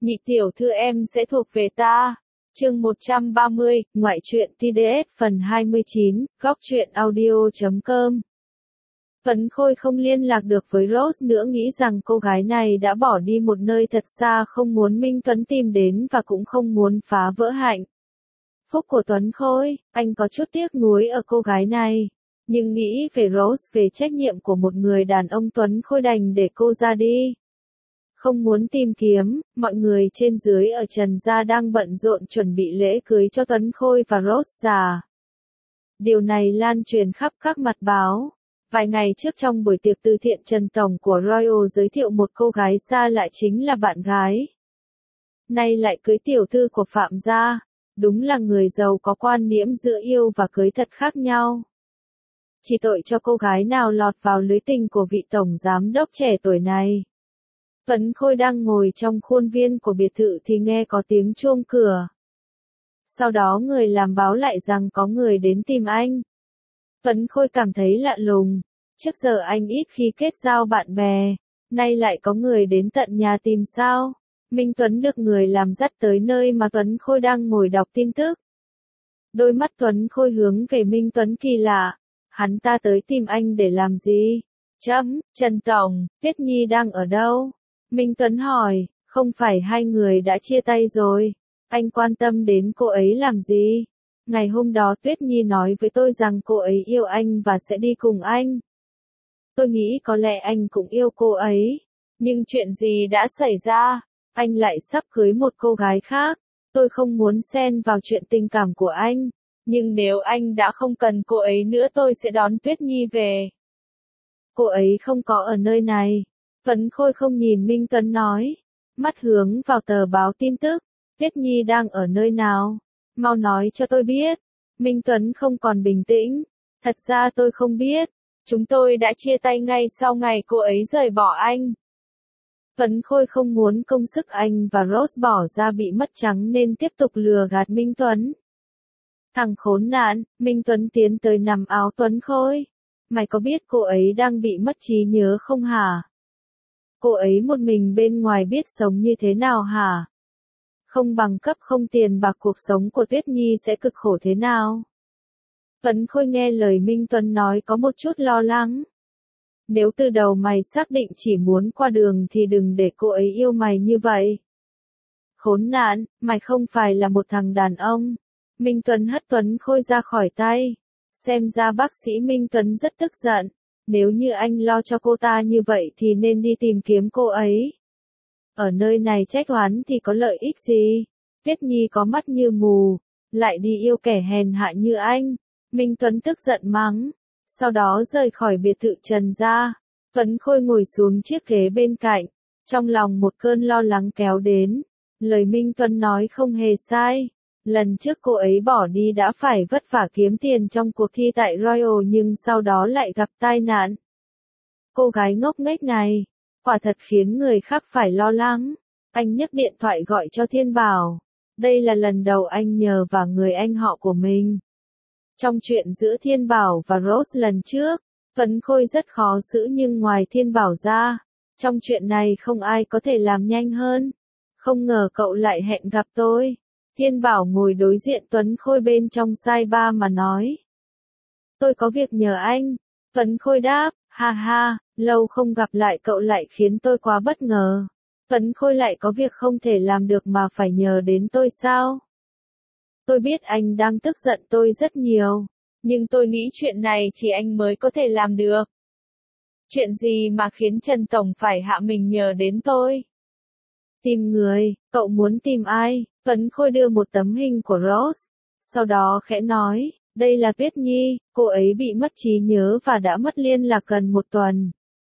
Nhị tiểu thư em sẽ thuộc về ta. Chương 130, ngoại truyện TDS phần 29, góc truyện audio.com. Phấn Khôi không liên lạc được với Rose nữa, nghĩ rằng cô gái này đã bỏ đi một nơi thật xa, không muốn Minh Tuấn tìm đến và cũng không muốn phá vỡ hạnh phúc của Tuấn Khôi. Anh có chút tiếc nuối ở cô gái này, nhưng nghĩ về Rose, về trách nhiệm của một người đàn ông, Tuấn Khôi đành để cô ra đi. Không muốn tìm kiếm, mọi người trên dưới ở Trần gia đang bận rộn chuẩn bị lễ cưới cho Tuấn Khôi và Rose già. Điều này lan truyền khắp các mặt báo. Vài ngày trước trong buổi tiệc từ thiện, Trần Tổng của Royal giới thiệu một cô gái xa lạ chính là bạn gái. Nay lại cưới tiểu thư của Phạm gia. Đúng là người giàu có quan niệm giữa yêu và cưới thật khác nhau. Chỉ tội cho cô gái nào lọt vào lưới tình của vị tổng giám đốc trẻ tuổi này. Tuấn Khôi đang ngồi trong khuôn viên của biệt thự thì nghe có tiếng chuông cửa. Sau đó người làm báo lại rằng có người đến tìm anh. Tuấn Khôi cảm thấy lạ lùng. Trước giờ anh ít khi kết giao bạn bè, nay lại có người đến tận nhà tìm sao? Minh Tuấn được người làm dắt tới nơi mà Tuấn Khôi đang ngồi đọc tin tức. Đôi mắt Tuấn Khôi hướng về Minh Tuấn kỳ lạ. Hắn ta tới tìm anh để làm gì? Trần Tổng, Tuyết Nhi đang ở đâu? Minh Tuấn hỏi, không phải hai người đã chia tay rồi? Anh quan tâm đến cô ấy làm gì? Ngày hôm đó Tuyết Nhi nói với tôi rằng cô ấy yêu anh và sẽ đi cùng anh. Tôi nghĩ có lẽ anh cũng yêu cô ấy. Nhưng chuyện gì đã xảy ra? Anh lại sắp cưới một cô gái khác. Tôi không muốn xen vào chuyện tình cảm của anh. Nhưng nếu anh đã không cần cô ấy nữa, tôi sẽ đón Tuyết Nhi về. Cô ấy không có ở nơi này. Tuấn Khôi không nhìn Minh Tuấn nói. Mắt hướng vào tờ báo tin tức. Tuyết Nhi đang ở nơi nào? Mau nói cho tôi biết. Minh Tuấn không còn bình tĩnh. Thật ra tôi không biết. Chúng tôi đã chia tay ngay sau ngày cô ấy rời bỏ anh. Tuấn Khôi không muốn công sức anh và Rose bỏ ra bị mất trắng nên tiếp tục lừa gạt Minh Tuấn. Thằng khốn nạn, Minh Tuấn tiến tới nắm áo Tuấn Khôi. Mày có biết cô ấy đang bị mất trí nhớ không hả? Cô ấy một mình bên ngoài biết sống như thế nào hả? Không bằng cấp, không tiền bạc, cuộc sống của Tuyết Nhi sẽ cực khổ thế nào? Tuấn Khôi nghe lời Minh Tuấn nói có một chút lo lắng. Nếu từ đầu mày xác định chỉ muốn qua đường thì đừng để cô ấy yêu mày như vậy. Khốn nạn, mày không phải là một thằng đàn ông. Minh Tuấn hất Tuấn Khôi ra khỏi tay. Xem ra bác sĩ Minh Tuấn rất tức giận. Nếu như anh lo cho cô ta như vậy thì nên đi tìm kiếm cô ấy. Ở nơi này trách oán thì có lợi ích gì? Tuyết Nhi có mắt như mù, lại đi yêu kẻ hèn hạ như anh. Minh Tuấn tức giận mắng. Sau đó rời khỏi biệt thự Trần gia. Tuấn Khôi ngồi xuống chiếc ghế bên cạnh. Trong lòng một cơn lo lắng kéo đến. Lời Minh Tuấn nói không hề sai. Lần trước cô ấy bỏ đi đã phải vất vả kiếm tiền trong cuộc thi tại Royal, nhưng sau đó lại gặp tai nạn. Cô gái ngốc nghếch này, quả thật khiến người khác phải lo lắng. Anh nhấc điện thoại gọi cho Thiên Bảo. Đây là lần đầu anh nhờ vào người anh họ của mình. Trong chuyện giữa Thiên Bảo và Rose lần trước, Tuấn Khôi rất khó xử, nhưng ngoài Thiên Bảo ra, trong chuyện này không ai có thể làm nhanh hơn. Không ngờ cậu lại hẹn gặp tôi. Thiên Bảo ngồi đối diện Tuấn Khôi bên trong sidebar mà nói. Tôi có việc nhờ anh. Tuấn Khôi đáp, ha ha, lâu không gặp lại cậu lại khiến tôi quá bất ngờ. Tuấn Khôi lại có việc không thể làm được mà phải nhờ đến tôi sao? Tôi biết anh đang tức giận tôi rất nhiều, nhưng tôi nghĩ chuyện này chỉ anh mới có thể làm được. Chuyện gì mà khiến Trần Tổng phải hạ mình nhờ đến tôi? Tìm người, cậu muốn tìm ai? Tuấn Khôi đưa một tấm hình của Rose. Sau đó khẽ nói, đây là Tuyết Nhi, cô ấy bị mất trí nhớ và đã mất liên lạc gần một tuần.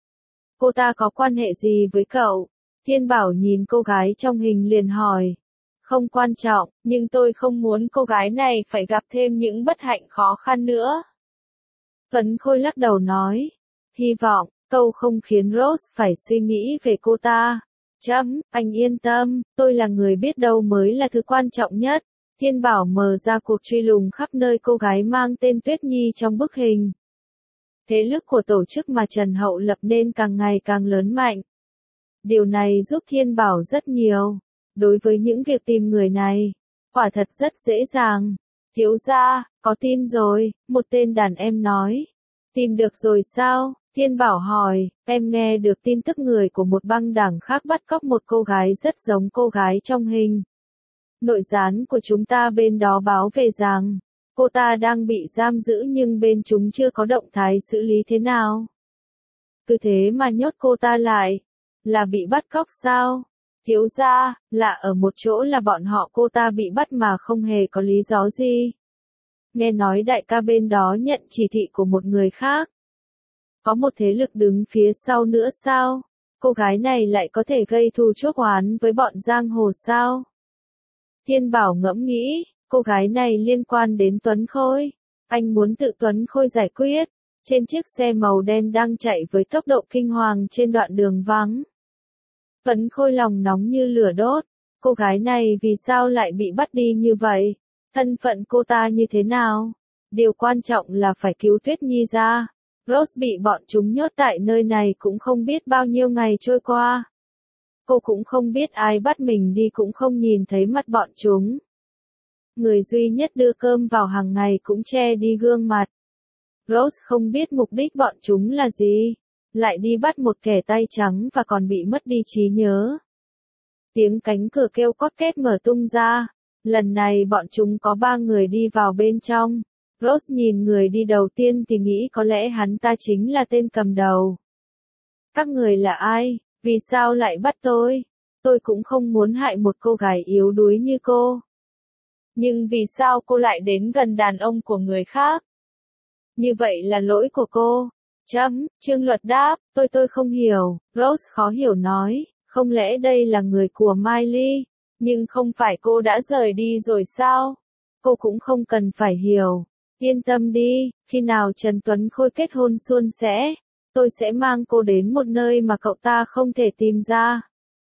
Cô ta có quan hệ gì với cậu? Thiên Bảo nhìn cô gái trong hình liền hỏi. Không quan trọng, nhưng tôi không muốn cô gái này phải gặp thêm những bất hạnh khó khăn nữa. Tuấn Khôi lắc đầu nói. Hy vọng, câu không khiến Rose phải suy nghĩ về cô ta. Anh yên tâm, tôi là người biết đâu mới là thứ quan trọng nhất. Thiên Bảo mở ra cuộc truy lùng khắp nơi cô gái mang tên Tuyết Nhi trong bức hình. Thế lực của tổ chức mà Trần Hậu lập nên càng ngày càng lớn mạnh. Điều này giúp Thiên Bảo rất nhiều. Đối với những việc tìm người này, quả thật rất dễ dàng. Thiếu gia, có tin rồi, một tên đàn em nói. Tìm được rồi sao? Thiên Bảo hỏi, em nghe được tin tức người của một băng đảng khác bắt cóc một cô gái rất giống cô gái trong hình. Nội gián của chúng ta bên đó báo về rằng, cô ta đang bị giam giữ nhưng bên chúng chưa có động thái xử lý thế nào. Cứ thế mà nhốt cô ta lại, là bị bắt cóc sao? Thiếu gia, lạ ở một chỗ là bọn họ cô ta bị bắt mà không hề có lý do gì. Nghe nói đại ca bên đó nhận chỉ thị của một người khác. Có một thế lực đứng phía sau nữa sao? Cô gái này lại có thể gây thù chuốc oán với bọn giang hồ sao? Thiên Bảo ngẫm nghĩ, cô gái này liên quan đến Tuấn Khôi. Anh muốn tự Tuấn Khôi giải quyết. Trên chiếc xe màu đen đang chạy với tốc độ kinh hoàng trên đoạn đường vắng. Tuấn Khôi lòng nóng như lửa đốt. Cô gái này vì sao lại bị bắt đi như vậy? Thân phận cô ta như thế nào? Điều quan trọng là phải cứu Tuyết Nhi ra. Rose bị bọn chúng nhốt tại nơi này cũng không biết bao nhiêu ngày trôi qua. Cô cũng không biết ai bắt mình đi cũng không nhìn thấy mặt bọn chúng. Người duy nhất đưa cơm vào hàng ngày cũng che đi gương mặt. Rose không biết mục đích bọn chúng là gì. Lại đi bắt một kẻ tay trắng và còn bị mất đi trí nhớ. Tiếng cánh cửa kêu cót két mở tung ra. Lần này bọn chúng có 3 người đi vào bên trong. Rose nhìn người đi đầu tiên thì nghĩ có lẽ hắn ta chính là tên cầm đầu. Các người là ai? Vì sao lại bắt tôi? Tôi cũng không muốn hại một cô gái yếu đuối như cô. Nhưng vì sao cô lại đến gần đàn ông của người khác? Như vậy là lỗi của cô. Trương Luật đáp, tôi không hiểu. Rose khó hiểu nói, không lẽ đây là người của Miley? Nhưng không phải cô đã rời đi rồi sao? Cô cũng không cần phải hiểu. Yên tâm đi, khi nào Trần Tuấn Khôi kết hôn suôn sẻ, tôi sẽ mang cô đến một nơi mà cậu ta không thể tìm ra.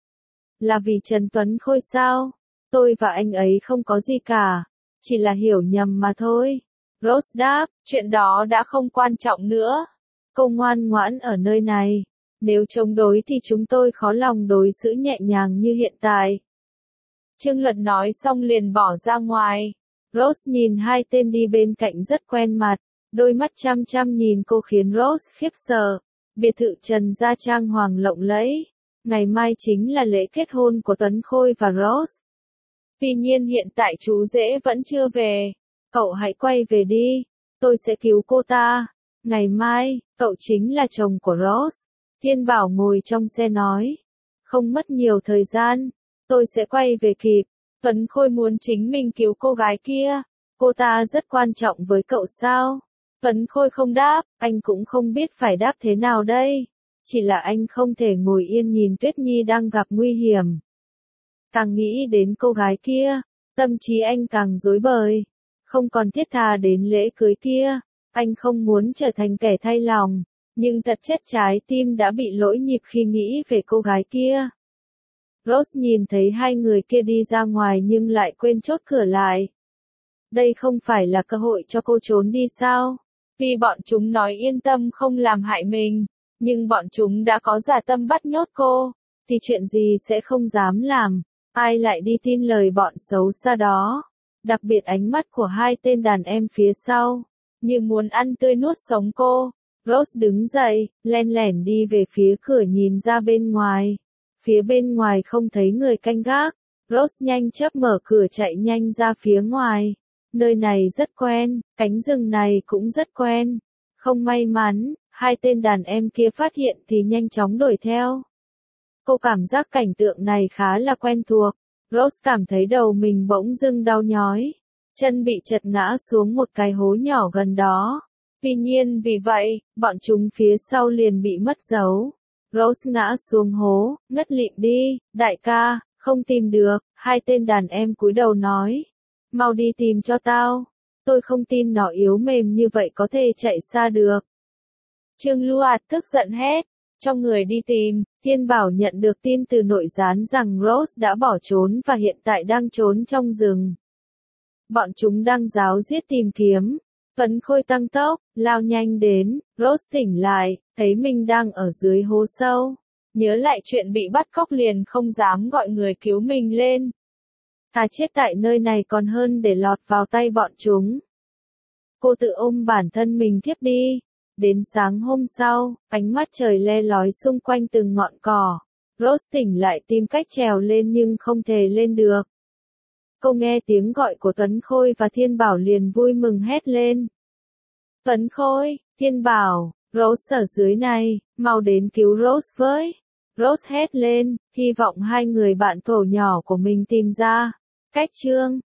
Là vì Trần Tuấn Khôi sao? Tôi và anh ấy không có gì cả, chỉ là hiểu nhầm mà thôi. Rose đáp, chuyện đó đã không quan trọng nữa. Cô ngoan ngoãn ở nơi này. Nếu chống đối thì chúng tôi khó lòng đối xử nhẹ nhàng như hiện tại. Trương Luật nói xong liền bỏ ra ngoài. Rose nhìn hai tên đi bên cạnh rất quen mặt. Đôi mắt chăm chăm nhìn cô khiến Rose khiếp sợ. Biệt thự Trần gia trang hoàng lộng lẫy. Ngày mai chính là lễ kết hôn của Tuấn Khôi và Rose. Tuy nhiên hiện tại chú rể vẫn chưa về. Cậu hãy quay về đi. Tôi sẽ cứu cô ta. Ngày mai, cậu chính là chồng của Rose. Thiên Bảo ngồi trong xe nói. Không mất nhiều thời gian. Tôi sẽ quay về kịp. Tuấn Khôi muốn chính mình cứu cô gái kia. Cô ta rất quan trọng với cậu sao? Tuấn Khôi không đáp. Anh cũng không biết phải đáp thế nào đây. Chỉ là anh không thể ngồi yên nhìn Tuyết Nhi đang gặp nguy hiểm. Càng nghĩ đến cô gái kia, tâm trí anh càng rối bời. Không còn thiết tha đến lễ cưới kia. Anh không muốn trở thành kẻ thay lòng. Nhưng thật chất trái tim đã bị lỗi nhịp khi nghĩ về cô gái kia. Rose nhìn thấy hai người kia đi ra ngoài nhưng lại quên chốt cửa lại. Đây không phải là cơ hội cho cô trốn đi sao? Vì bọn chúng nói yên tâm không làm hại mình, nhưng bọn chúng đã có giả tâm bắt nhốt cô, thì chuyện gì sẽ không dám làm. Ai lại đi tin lời bọn xấu xa đó? Đặc biệt ánh mắt của hai tên đàn em phía sau, như muốn ăn tươi nuốt sống cô. Rose đứng dậy, len lẻn đi về phía cửa nhìn ra bên ngoài. Phía bên ngoài không thấy người canh gác. Rose nhanh chớp mở cửa chạy nhanh ra phía ngoài. Nơi này rất quen, cánh rừng này cũng rất quen. Không may mắn, hai tên đàn em kia phát hiện thì nhanh chóng đuổi theo. Cô cảm giác cảnh tượng này khá là quen thuộc. Rose cảm thấy đầu mình bỗng dưng đau nhói. Chân bị trật ngã xuống một cái hố nhỏ gần đó. Tuy nhiên vì vậy, bọn chúng phía sau liền bị mất dấu. Rose ngã xuống hố, ngất lịm đi. Đại ca, không tìm được. Hai tên đàn em cúi đầu nói. Mau đi tìm cho tao. Tôi không tin nó yếu mềm như vậy có thể chạy xa được. Trương Luat tức giận hét. Cho người đi tìm. Thiên Bảo nhận được tin từ nội gián rằng Rose đã bỏ trốn và hiện tại đang trốn trong rừng. Bọn chúng đang ráo riết tìm kiếm. Tuấn Khôi tăng tốc, lao nhanh đến. Rose tỉnh lại, thấy mình đang ở dưới hố sâu. nhớ lại chuyện bị bắt cóc liền không dám gọi người cứu mình lên. Thà chết tại nơi này còn hơn để lọt vào tay bọn chúng. Cô tự ôm bản thân mình thiếp đi. Đến sáng hôm sau, ánh mắt trời le lói xung quanh từng ngọn cỏ. Rose tỉnh lại tìm cách trèo lên nhưng không thể lên được. Cô nghe tiếng gọi của Tuấn Khôi và Thiên Bảo liền vui mừng hét lên. Tuấn Khôi, Thiên Bảo, Rose ở dưới này, mau đến cứu Rose với. Rose hét lên, hy vọng hai người bạn thổ nhỏ của mình tìm ra cách chương